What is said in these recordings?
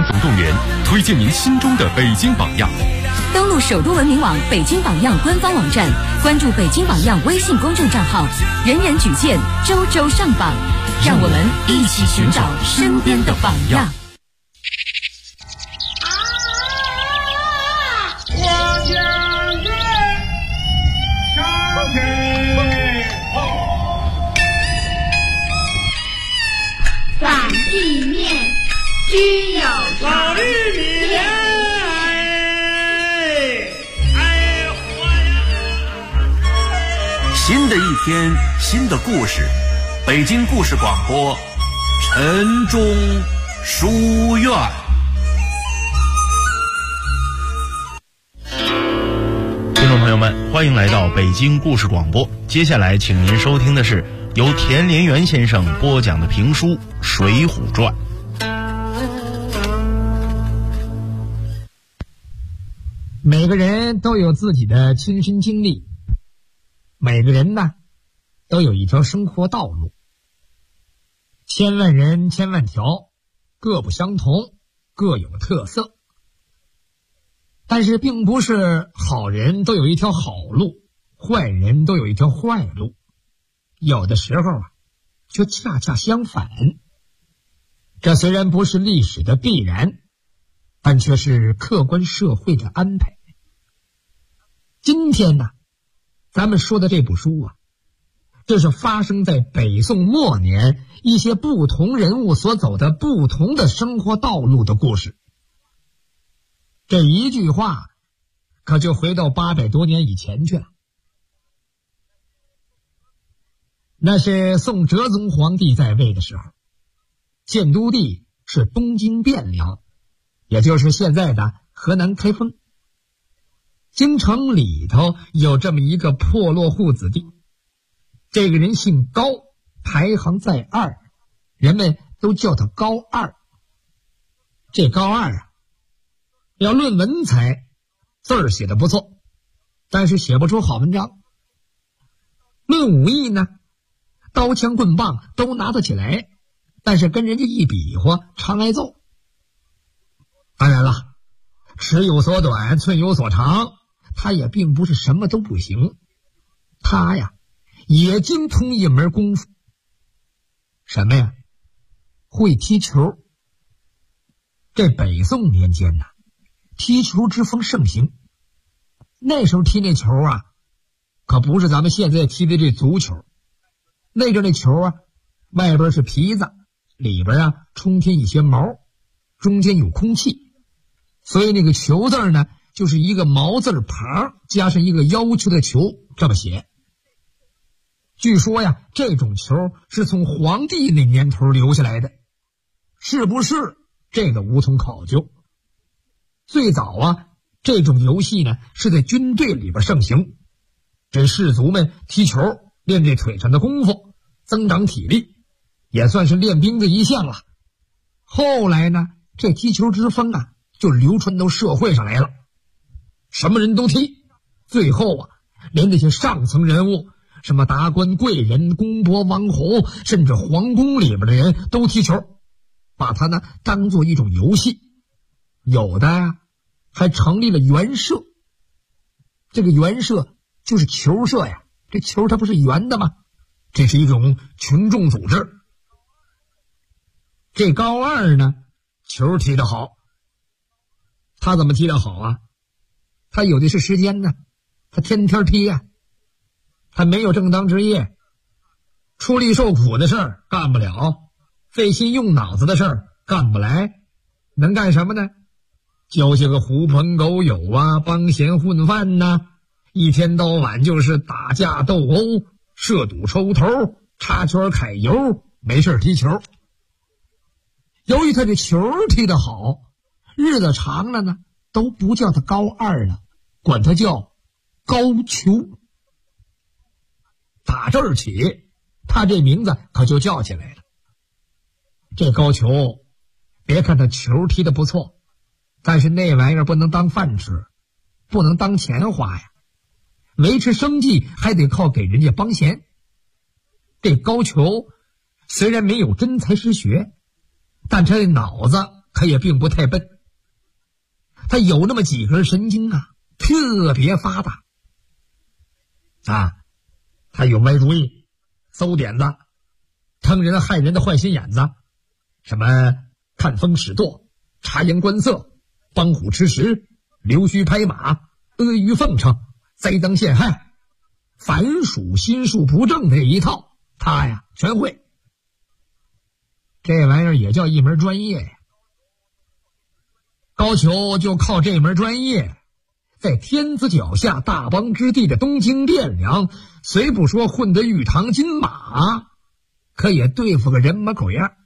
总动员，推荐您心中的北京榜样。 登录首都文明网北京榜样官方网站，关注北京榜样微信公众账号，人人举荐，周周上榜，让我们一起寻找身边的榜样。 反地面均有老绿米莲， 新的一天，新的故事，北京故事广播，晨钟书院。 听众朋友们，欢迎来到北京故事广播。接下来，请您收听的是由田连元先生播讲的评书《水浒传》。 每个人都有自己的亲身经历，每个人呢都有一条生活道路，千万人千万条，各不相同，各有特色。但是并不是好人都有一条好路，坏人都有一条坏路，有的时候却恰恰相反。这虽然不是历史的必然，但却是客观社会的安排。今天呢，咱们说的这部书这是发生在北宋末年一些不同人物所走的不同的生活道路的故事。这一句话可就回到800多年以前去了。那是宋哲宗皇帝在位的时候，建都地是东京汴梁，也就是现在的河南开封。京城里头有这么一个破落户子弟，这个人姓高，排行在2，人们都叫他高二。这高二要论文采，字儿写得不错，但是写不出好文章。论武艺呢，刀枪棍棒都拿得起来，但是跟人家一比划，常挨揍。当然了，尺有所短，寸有所长，他也并不是什么都不行。他呀，也精通一门功夫。什么呀？会踢球。这北宋年间踢球之风盛行。那时候踢那球可不是咱们现在踢的这足球。那阵那球外边是皮子，里边冲添一些毛，中间有空气，所以那个球字呢，就是一个毛字旁加上一个要求的求，这么写。据说这种球是从皇帝那年头留下来的，是不是这个无从考究。最早这种游戏呢是在军队里边盛行，这士族们踢球练这腿上的功夫，增长体力，也算是练兵的一项了。后来呢，这踢球之风就流传到社会上来了，什么人都踢，最后连那些上层人物，什么达官贵人、公伯王侯，甚至皇宫里边的人都踢球，把它呢当做一种游戏。有的还成立了园社。这个园社就是球社呀，这球它不是圆的吗？这是一种群众组织。这高二呢，球踢得好。他怎么踢得好他有的是时间呢，他天天踢他没有正当职业，出力受苦的事儿干不了，费心用脑子的事儿干不来，能干什么呢？交些个狐朋狗友帮闲混饭一天到晚就是打架斗殴，射赌抽头，插圈揩油，没事踢球。由于他这球踢得好，日子长了呢，都不叫他高二了，管他叫高俅。打这儿起，他这名字可就叫起来了。这高俅，别看他球踢得不错，但是那玩意儿不能当饭吃，不能当钱花呀。维持生计还得靠给人家帮闲。这高俅虽然没有真才实学，但他的脑子可也并不太笨，他有那么几根神经啊，特别发达啊。他有歪主意、馊点子、坑人害人的坏心眼子，什么看风使舵、察言观色、帮虎吃食、溜须拍马、阿谀奉承、栽赃陷害、凡属心术不正的一套，他呀全会。这玩意儿也叫一门专业呀。高俅就靠这门专业，在天子脚下大邦之地的东京汴梁，虽不说混得玉堂金马，可也对付个人模狗样。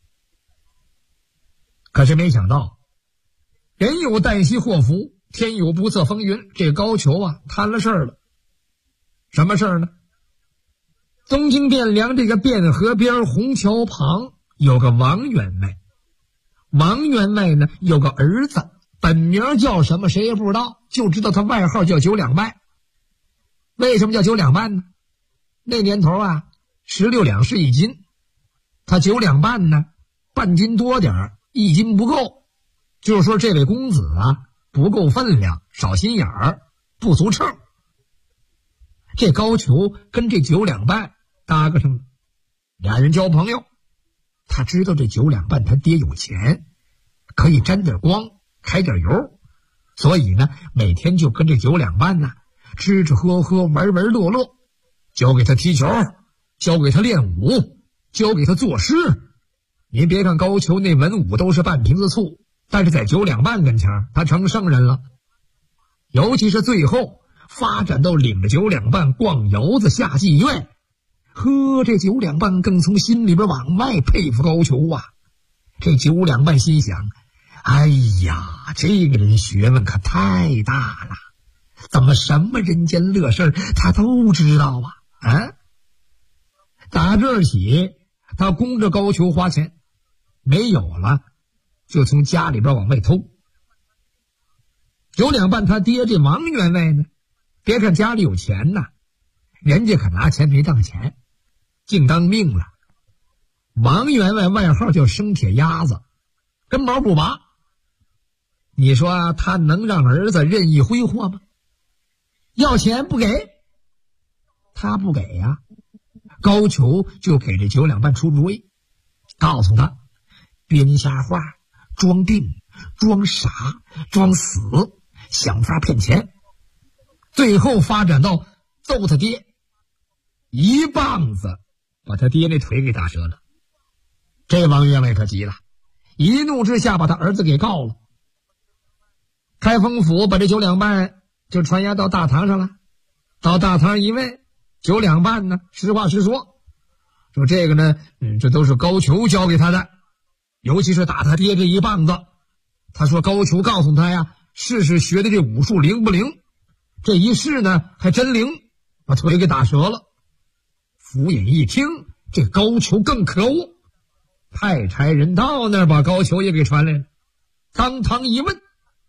可是没想到，人有旦夕祸福，天有不测风云，这高俅啊摊了事儿了。什么事儿呢？东京汴梁这个汴河边虹桥旁有个王员外，王员外呢有个儿子，本名叫什么谁也不知道，就知道他外号叫九两半。为什么叫九两半呢？那年头啊，16两是一斤，他9两半呢，半斤多点儿，1斤不够，就是说这位公子啊不够分量，少心眼儿，不足称。这高俅跟这9两半搭个上了，俩人交朋友。他知道这9两半他爹有钱，可以沾点光，开点油，所以呢每天就跟这9两半呢吃吃喝喝，玩玩乐乐，教给他踢球，教给他练武，教给他作诗。您别看高俅那文武都是半瓶子醋，但是在9两半跟前他成圣人了。尤其是最后发展到领着9两半逛窑子下妓院，呵，这9两半更从心里边往外佩服高俅啊。这9两半心想，哎呀，这个人学问可太大了，怎么什么人间乐事他都知道啊？打这儿起，他供着高俅花钱，没有了就从家里边往外偷。9两半他爹这王员外呢，别看家里有钱呐，人家可拿钱没当钱，净当命了。王员外外号叫生铁鸭子，根毛不拔。你说他能让儿子任意挥霍吗？要钱不给，他不给呀。高俅就给这9两半出主意，告诉他编瞎话、装病、装傻、装死，想法骗钱，最后发展到揍他爹，一棒子把他爹那腿给打折了。这王员外可急了，一怒之下把他儿子给告了。开封府把这9两半就传押到大堂上了。到大堂一问，9两半呢实话实说这个呢这都是高俅教给他的，尤其是打他爹这一棒子。他说高俅告诉他呀，试试学的这武术灵不灵，这一试呢还真灵，把腿给打折了。府尹一听，这高俅更可恶，派差人到那儿把高俅也给传来了。当堂一问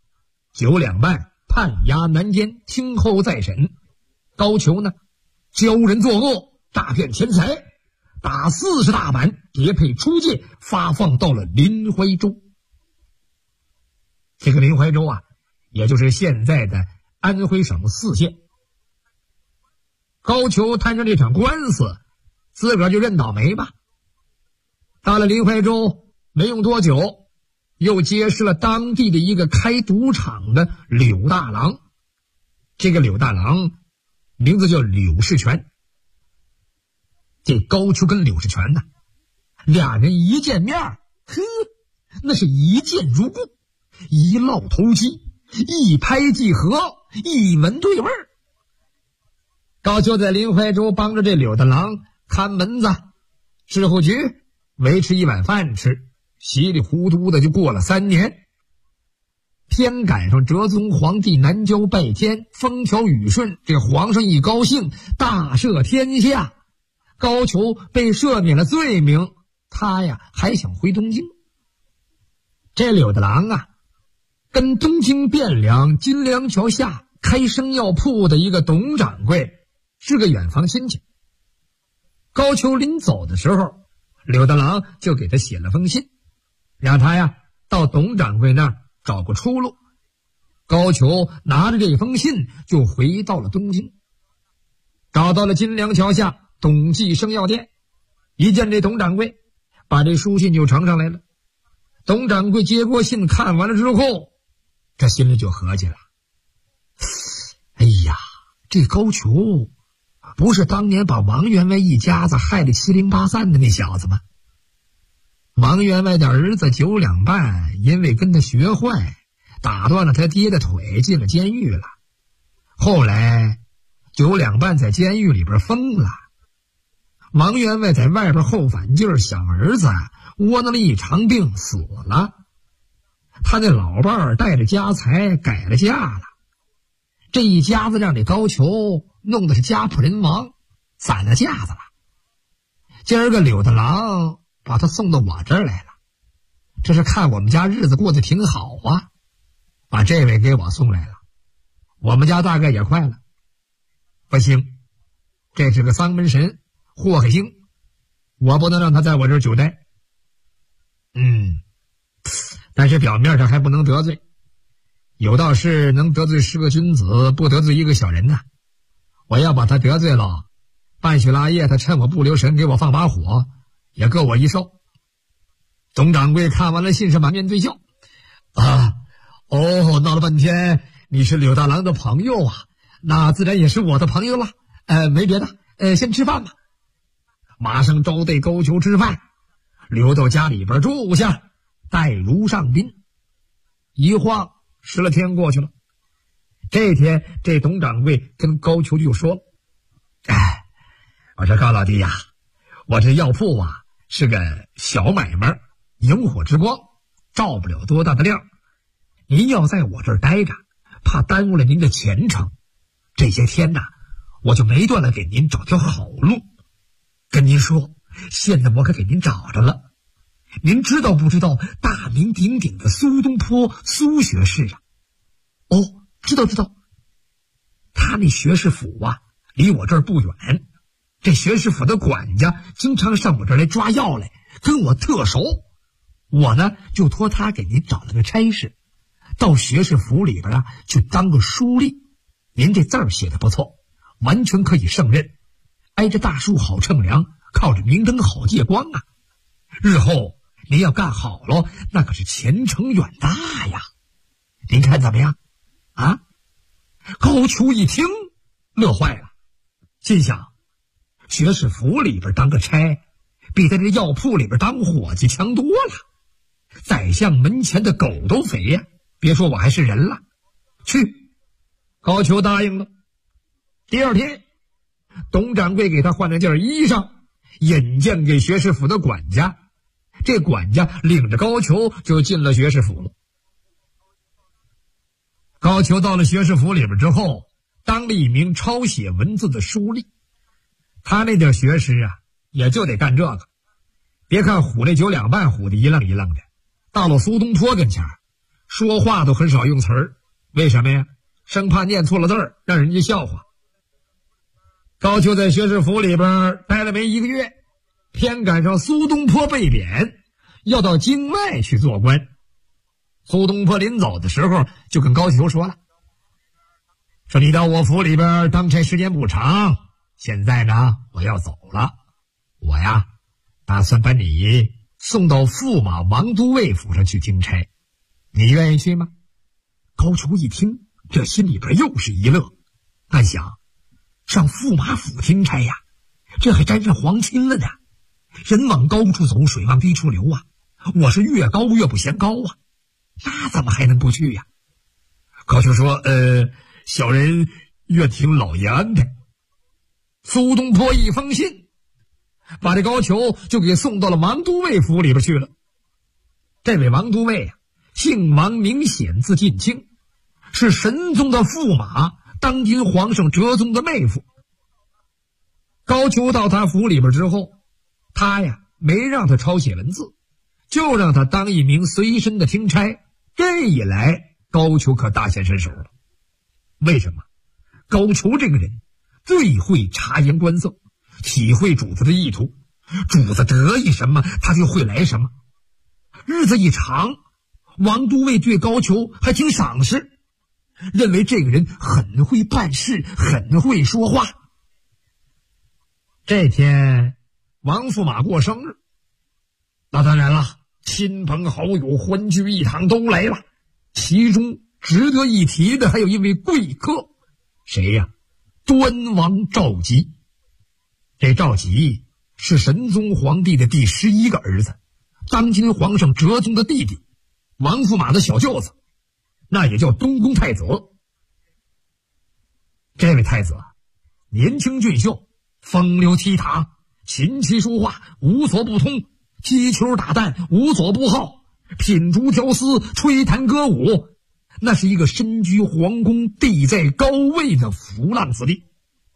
，9两半判押南监，听候再审。高俅呢教人作恶，诈骗钱财，打40大板，叠配出界，发放到了临淮州。这个临淮州啊，也就是现在的安徽省泗县。高俅摊上这场官司，自个儿就认倒霉吧。到了临淮州没用多久，又结识了当地的一个开赌场的柳大郎。这个柳大郎名字叫柳世全。这高俅跟柳世全呢，俩人一见面，呵，那是一见如故，一烙头肌，一拍即合，一闻对味儿。高俅在临淮州帮着这柳大郎看门子、侍候局，维持一碗饭吃，稀里糊涂的就过了3年。偏赶上哲宗皇帝南郊拜天，风调雨顺，这皇上一高兴，大赦天下，高俅被赦免了罪名，他呀还想回东京。这柳大郎啊，跟东京汴梁金梁桥下开生药铺的一个董掌柜是个远房亲戚。高俅临走的时候，柳大郎就给他写了封信，让他呀到董掌柜那儿找个出路。高俅拿着这封信就回到了东京，找到了金梁桥下董记生药店，一见这董掌柜，把这书信就呈上来了。董掌柜接过信看完了之后，这心里就合计了，哎呀，这高俅不是当年把王员外一家子害得七零八散的那小子吗？王员外的儿子九两半因为跟他学坏，打断了他爹的腿，进了监狱了。后来九两半在监狱里边疯了，王员外在外边后反劲儿，想儿子窝囊了一场病死了。他那老伴儿带着家财改了嫁了，这一家子让这高俅弄得是家破人亡，散了架子了。今儿个柳大郎把他送到我这儿来了，这是看我们家日子过得挺好啊，把这位给我送来了，我们家大概也快了。不行，这是个丧门神，祸害精，我不能让他在我这儿久待。但是表面上还不能得罪，有道是能得罪10个君子，不得罪1个小人呐。我要把他得罪了，半许拉夜他趁我不留神给我放把火，也够我一受。董掌柜看完了信是满面堆笑，闹了半天你是柳大郎的朋友啊，那自然也是我的朋友了。没别的，先吃饭吧。马上招待高俅吃饭，留到家里边住下，待如上宾。一晃10来天过去了。这天这董掌柜跟高俅就说了，我说高老弟呀，我这药铺啊是个小买卖，萤火之光，照不了多大的亮。您要在我这儿待着，怕耽误了您的前程。这些天呐，我就没断了给您找条好路。跟您说，现在我可给您找着了。您知道不知道大名鼎鼎的苏东坡苏学士啊？知道。他那学士府啊，离我这儿不远。这学士府的管家经常上我这儿来抓药来，跟我特熟。我呢就托他给您找了个差事，到学士府里边去当个书吏。您这字儿写的不错，完全可以胜任。挨着大树好乘凉，靠着明灯好借光啊。日后您要干好了，那可是前程远大呀。您看怎么样啊？高俅一听乐坏了，心想学士府里边当个差，比在这药铺里边当伙计强多了。宰相门前的狗都肥呀，别说我还是人了。去，高俅答应了。第二天，董掌柜给他换了件衣裳，引荐给学士府的管家。这管家领着高俅就进了学士府了。高俅到了学士府里边之后，当了一名抄写文字的书吏。他那点学识啊，也就得干这个。别看唬那9两半唬得一愣一愣的，到了苏东坡跟前说话都很少用词儿。为什么呀？生怕念错了字儿，让人家笑话。高俅在学士府里边待了没1个月，偏赶上苏东坡被贬，要到京外去做官。苏东坡临走的时候就跟高俅说了，说你到我府里边当差时间不长，现在呢我要走了，我呀打算把你送到驸马王都尉府上去听差，你愿意去吗？高俅一听，这心里边又是一乐，暗想上驸马府听差呀，这还沾上皇亲了呢。人往高处走，水往低处流啊，我是越高越不嫌高啊，那怎么还能不去呀？高俅说小人愿听老爷安排。苏东坡一封信把这高俅就给送到了王都尉府里边去了。这位王都尉啊，姓王名显，字近卿，是神宗的驸马，当今皇上哲宗的妹夫。高俅到他府里边之后，他呀没让他抄写文字，就让他当一名随身的听差。这一来，高俅可大显身手了。为什么？高俅这个人最会察言观色，体会主子的意图，主子得意什么他就会来什么。日子一长， 王都尉对高俅还挺赏识，认为这个人很会办事，很会说话。这天王驸马过生日，那当然了，亲朋好友欢聚一堂都来了，其中值得一提的还有一位贵客，谁呀？端王赵佶。这赵佶是神宗皇帝的第11个儿子，当今皇上哲宗的弟弟，王驸马的小舅子，那也叫东宫太子。这位太子年轻俊秀，风流倜傥，琴棋书画无所不通，击球打弹无所不好，品竹调丝，吹弹歌舞，那是一个身居皇宫地在高位的浮浪子弟。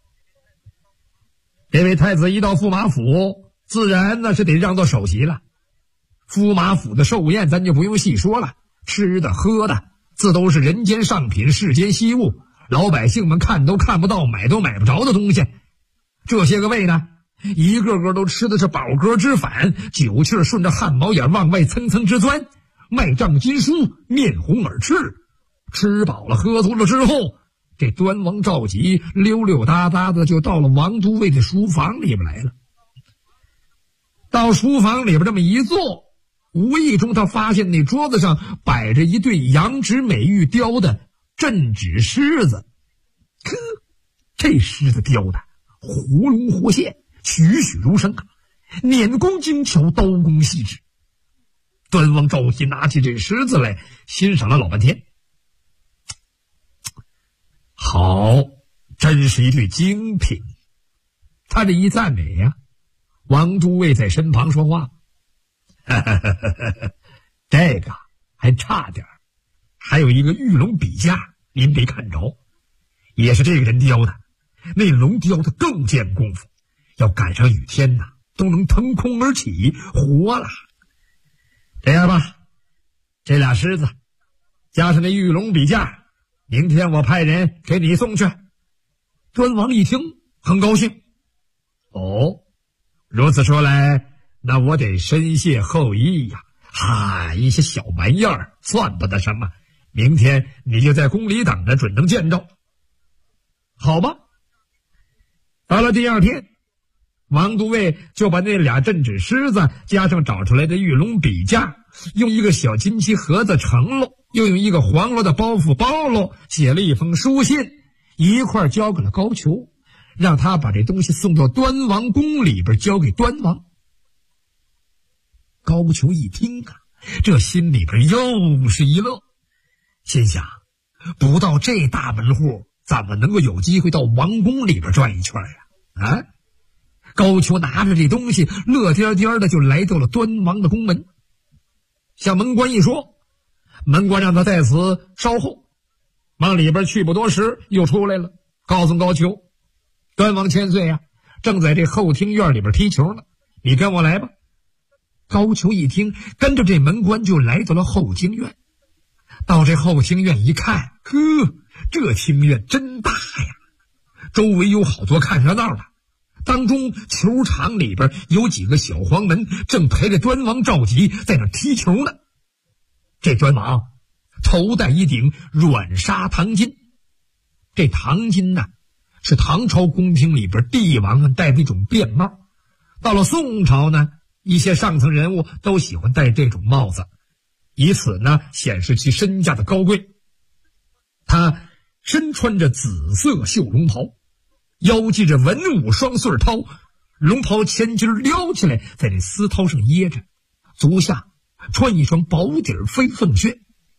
这位太子一到驸马府，自然那是得让到首席了。驸马府的寿宴咱就不用细说了，吃的喝的自都是人间上品，世间稀物，老百姓们看都看不到，买都买不着的东西。这些个位呢，一个个都吃的是饱嗝之反，酒气顺着汗毛眼往外蹭蹭直钻，脉胀筋舒，面红耳赤。吃饱了喝足了之后，这端王赵佶溜溜达达的就到了王都尉的书房里边来了。到书房里边这么一坐，无意中他发现那桌子上摆着一对羊脂美玉雕的镇纸狮子。这狮子雕的活龙活现，栩栩如生啊，捻工精巧，刀工细致。端王赵佶拿起这狮子来欣赏了老半天，好，真是一对精品。他这一赞美呀，王都尉在身旁说话，这个还差点，还有一个玉龙笔架您没看着，也是这个人雕的，那龙雕的更见功夫，要赶上雨天呐，都能腾空而起，活了。这样吧，这俩狮子加上那玉龙笔架，明天我派人给你送去。端王一听很高兴，哦，如此说来，那我得深谢厚意呀。一些小玩意儿算不得什么，明天你就在宫里等着，准能见着。好吧。到了第二天，王都尉就把那俩镇纸狮子加上找出来的玉龙笔架，用一个小金漆盒子盛了，又用一个黄罗的包袱包了，写了一封书信，一块交给了高俅，让他把这东西送到端王宫里边交给端王。高俅一听啊，这心里边又是一乐，心想不到这大门户怎么能够有机会到王宫里边转一圈呀？高俅拿着这东西乐颠颠的就来到了端王的宫门，向门官一说，门官让他在此稍后，往里边去不多时又出来了，告诉高俅，端王千岁啊，正在这后厅院里边踢球呢，你跟我来吧。高俅一听，跟着这门官就来到了后厅院。到这后厅院一看，这厅院真大呀，周围有好多看热闹的，当中球场里边有几个小黄门正陪着端王赵佶在那踢球呢。这端王头戴一顶软纱唐巾，这唐巾呢是唐朝宫廷里边帝王们戴的一种便帽，到了宋朝呢，一些上层人物都喜欢戴这种帽子，以此呢显示其身价的高贵。他身穿着紫色绣龙袍，腰系着文武双穗绦，龙袍前襟撩起来在这丝绦上掖着，足下穿一双薄底飞凤靴，